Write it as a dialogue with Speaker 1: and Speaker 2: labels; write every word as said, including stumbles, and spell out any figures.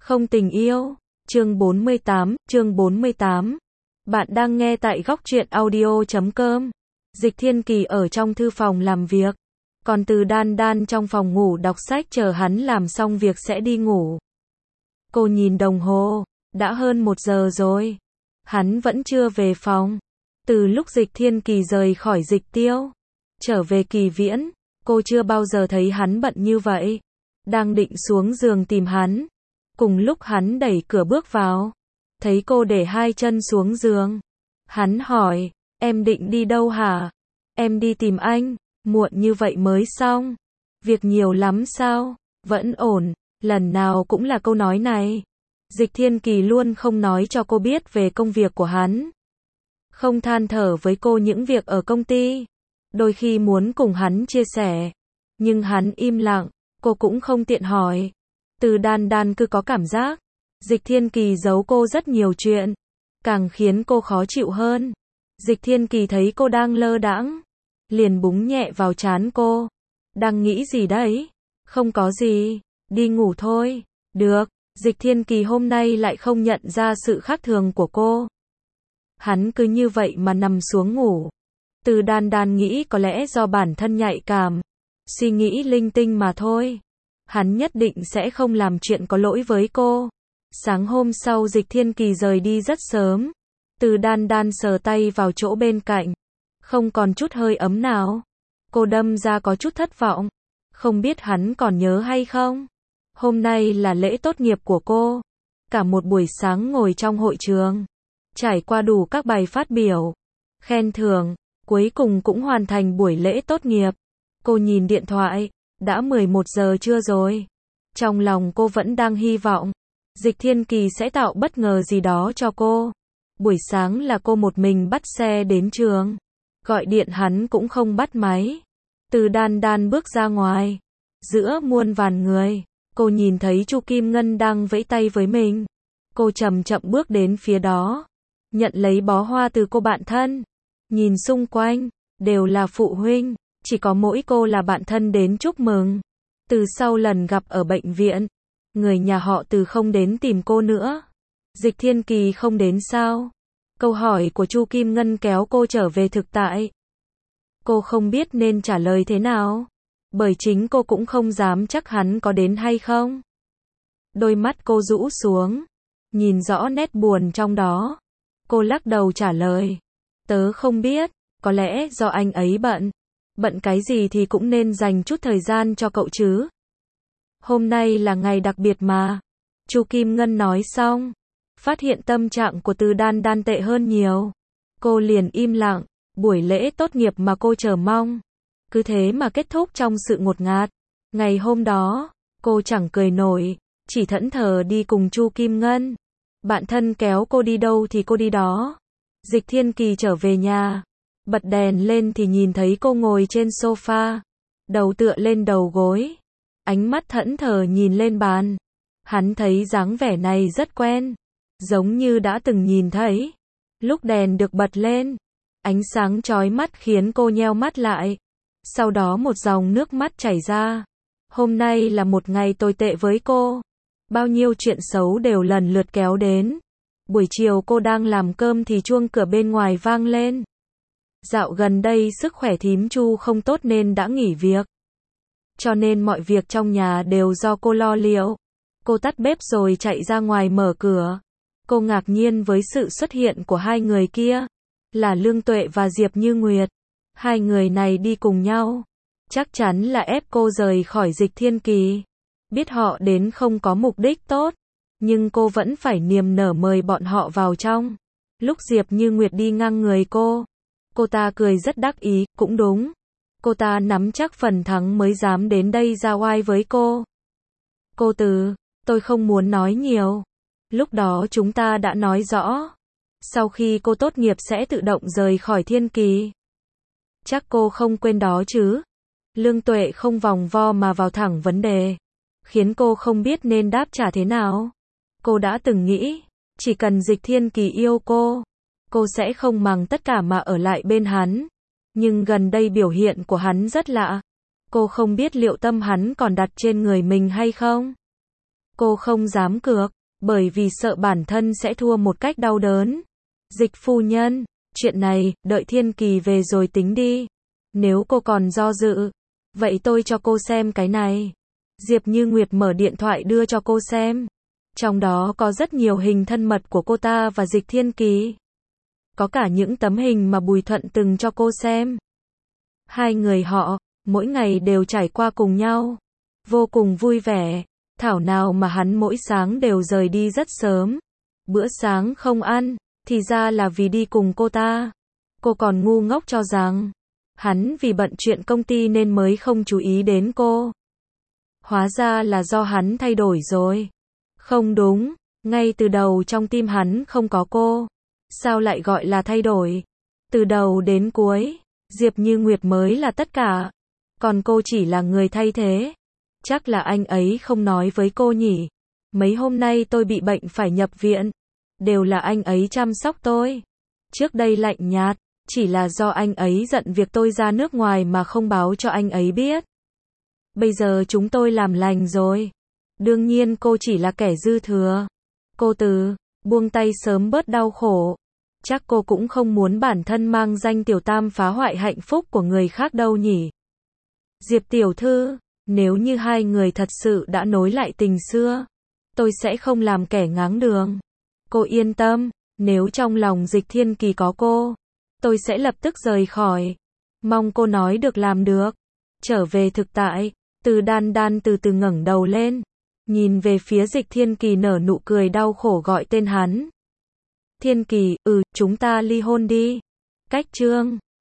Speaker 1: Không tình yêu. Chương bốn mươi tám, chương bốn mươi tám. Bạn đang nghe tại góc truyện audio chấm com. Dịch Thiên Kỳ ở trong thư phòng làm việc, còn Từ Đan Đan trong phòng ngủ đọc sách chờ hắn làm xong việc sẽ đi ngủ. Cô nhìn đồng hồ, đã hơn một giờ rồi. Hắn vẫn chưa về phòng. Từ lúc Dịch Thiên Kỳ rời khỏi Dịch Tiêu, trở về Kỳ Viễn, cô chưa bao giờ thấy hắn bận như vậy. Đang định xuống giường tìm hắn. Cùng lúc hắn đẩy cửa bước vào, thấy cô để hai chân xuống giường. Hắn hỏi, em định đi đâu hả? Em đi tìm anh, muộn như vậy mới xong. Việc nhiều lắm sao? Vẫn ổn, lần nào cũng là câu nói này. Dịch Thiên Kỳ luôn không nói cho cô biết về công việc của hắn. Không than thở với cô những việc ở công ty. Đôi khi muốn cùng hắn chia sẻ, nhưng hắn im lặng, cô cũng không tiện hỏi. Từ Đan Đan cứ có cảm giác Dịch Thiên Kỳ giấu cô rất nhiều chuyện, càng khiến cô khó chịu hơn. Dịch Thiên Kỳ thấy cô đang lơ đãng, liền búng nhẹ vào trán cô. Đang nghĩ gì đấy? Không có gì, đi ngủ thôi. Được. Dịch Thiên Kỳ hôm nay lại không nhận ra sự khác thường của cô. Hắn cứ như vậy mà nằm xuống ngủ. Từ Đan Đan nghĩ có lẽ do bản thân nhạy cảm, suy nghĩ linh tinh mà thôi. Hắn nhất định sẽ không làm chuyện có lỗi với cô. Sáng hôm sau Dịch Thiên Kỳ rời đi rất sớm. Từ Đan Đan sờ tay vào chỗ bên cạnh, không còn chút hơi ấm nào. Cô đâm ra có chút thất vọng. Không biết hắn còn nhớ hay không? Hôm nay là lễ tốt nghiệp của cô. Cả một buổi sáng ngồi trong hội trường, trải qua đủ các bài phát biểu, khen thưởng, cuối cùng cũng hoàn thành buổi lễ tốt nghiệp. Cô nhìn điện thoại, đã mười một giờ trưa rồi. Trong lòng cô vẫn đang hy vọng Dịch Thiên Kỳ sẽ tạo bất ngờ gì đó cho cô. Buổi sáng là cô một mình bắt xe đến trường. Gọi điện hắn cũng không bắt máy. Từ Đan Đan bước ra ngoài. Giữa muôn vàn người, cô nhìn thấy Chu Kim Ngân đang vẫy tay với mình. Cô chậm chậm bước đến phía đó, nhận lấy bó hoa từ cô bạn thân. Nhìn xung quanh, đều là phụ huynh. Chỉ có mỗi cô là bạn thân đến chúc mừng. Từ sau lần gặp ở bệnh viện, người nhà họ Từ không đến tìm cô nữa. Dịch Thiên Kỳ không đến sao? Câu hỏi của Chu Kim Ngân kéo cô trở về thực tại. Cô không biết nên trả lời thế nào, bởi chính cô cũng không dám chắc hắn có đến hay không. Đôi mắt cô rũ xuống, nhìn rõ nét buồn trong đó. Cô lắc đầu trả lời, tớ không biết, có lẽ do anh ấy bận. Bận cái gì thì cũng nên dành chút thời gian cho cậu chứ. Hôm nay là ngày đặc biệt mà. Chu Kim Ngân nói xong, phát hiện tâm trạng của Từ Đan Đan tệ hơn nhiều. Cô liền im lặng. Buổi lễ tốt nghiệp mà cô chờ mong, cứ thế mà kết thúc trong sự ngột ngạt. Ngày hôm đó, cô chẳng cười nổi, chỉ thẫn thờ đi cùng Chu Kim Ngân. Bạn thân kéo cô đi đâu thì cô đi đó. Dịch Thiên Kỳ trở về nhà, bật đèn lên thì nhìn thấy cô ngồi trên sofa, đầu tựa lên đầu gối, ánh mắt thẫn thờ nhìn lên bàn. Hắn thấy dáng vẻ này rất quen, giống như đã từng nhìn thấy. Lúc đèn được bật lên, ánh sáng chói mắt khiến cô nheo mắt lại. Sau đó một dòng nước mắt chảy ra. Hôm nay là một ngày tồi tệ với cô. Bao nhiêu chuyện xấu đều lần lượt kéo đến. Buổi chiều cô đang làm cơm thì chuông cửa bên ngoài vang lên. Dạo gần đây sức khỏe thím Chu không tốt nên đã nghỉ việc. Cho nên mọi việc trong nhà đều do cô lo liệu. Cô tắt bếp rồi chạy ra ngoài mở cửa. Cô ngạc nhiên với sự xuất hiện của hai người kia. Là Lương Tuệ và Diệp Như Nguyệt. Hai người này đi cùng nhau, chắc chắn là ép cô rời khỏi Dịch Thiên Kỳ. Biết họ đến không có mục đích tốt, nhưng cô vẫn phải niềm nở mời bọn họ vào trong. Lúc Diệp Như Nguyệt đi ngang người cô, cô ta cười rất đắc ý, cũng đúng. Cô ta nắm chắc phần thắng mới dám đến đây ra oai với cô. Cô Từ, tôi không muốn nói nhiều. Lúc đó chúng ta đã nói rõ. Sau khi cô tốt nghiệp sẽ tự động rời khỏi Thiên Kỳ. Chắc cô không quên đó chứ. Lương Tuệ không vòng vo mà vào thẳng vấn đề, khiến cô không biết nên đáp trả thế nào. Cô đã từng nghĩ, chỉ cần Dịch Thiên Kỳ yêu cô, cô sẽ không màng tất cả mà ở lại bên hắn. Nhưng gần đây biểu hiện của hắn rất lạ. Cô không biết liệu tâm hắn còn đặt trên người mình hay không. cô không dám cược, bởi vì sợ bản thân sẽ thua một cách đau đớn. Dịch phu nhân, chuyện này, đợi Thiên Kỳ về rồi tính đi. Nếu cô còn do dự, vậy tôi cho cô xem cái này. Diệp Như Nguyệt mở điện thoại đưa cho cô xem. Trong đó có rất nhiều hình thân mật của cô ta và Dịch Thiên Kỳ. Có cả những tấm hình mà Bùi Thuận từng cho cô xem. Hai người họ, mỗi ngày đều trải qua cùng nhau. Vô cùng vui vẻ. Thảo nào mà hắn mỗi sáng đều rời đi rất sớm. Bữa sáng không ăn, thì ra là vì đi cùng cô ta. Cô còn ngu ngốc cho rằng hắn vì bận chuyện công ty nên mới không chú ý đến cô. Hóa ra là do hắn thay đổi rồi. Không đúng, ngay từ đầu trong tim hắn không có cô. Sao lại gọi là thay đổi? Từ đầu đến cuối, Diệp Như Nguyệt mới là tất cả. Còn cô chỉ là người thay thế. Chắc là anh ấy không nói với cô nhỉ. Mấy hôm nay tôi bị bệnh phải nhập viện. Đều là anh ấy chăm sóc tôi. Trước đây lạnh nhạt, chỉ là do anh ấy giận việc tôi ra nước ngoài mà không báo cho anh ấy biết. Bây giờ chúng tôi làm lành rồi. Đương nhiên cô chỉ là kẻ dư thừa. Cô từ, buông tay sớm bớt đau khổ. Chắc cô cũng không muốn bản thân mang danh tiểu tam phá hoại hạnh phúc của người khác đâu nhỉ. Diệp tiểu thư, nếu như hai người thật sự đã nối lại tình xưa, tôi sẽ không làm kẻ ngáng đường. Cô yên tâm, nếu trong lòng Dịch Thiên Kỳ có cô, tôi sẽ lập tức rời khỏi. Mong cô nói được làm được. Trở về thực tại, Từ Đan Đan từ từ ngẩng đầu lên, nhìn về phía Dịch Thiên Kỳ nở nụ cười đau khổ gọi tên hắn. Thiên Kỳ, ừ, chúng ta ly hôn đi. Cách chương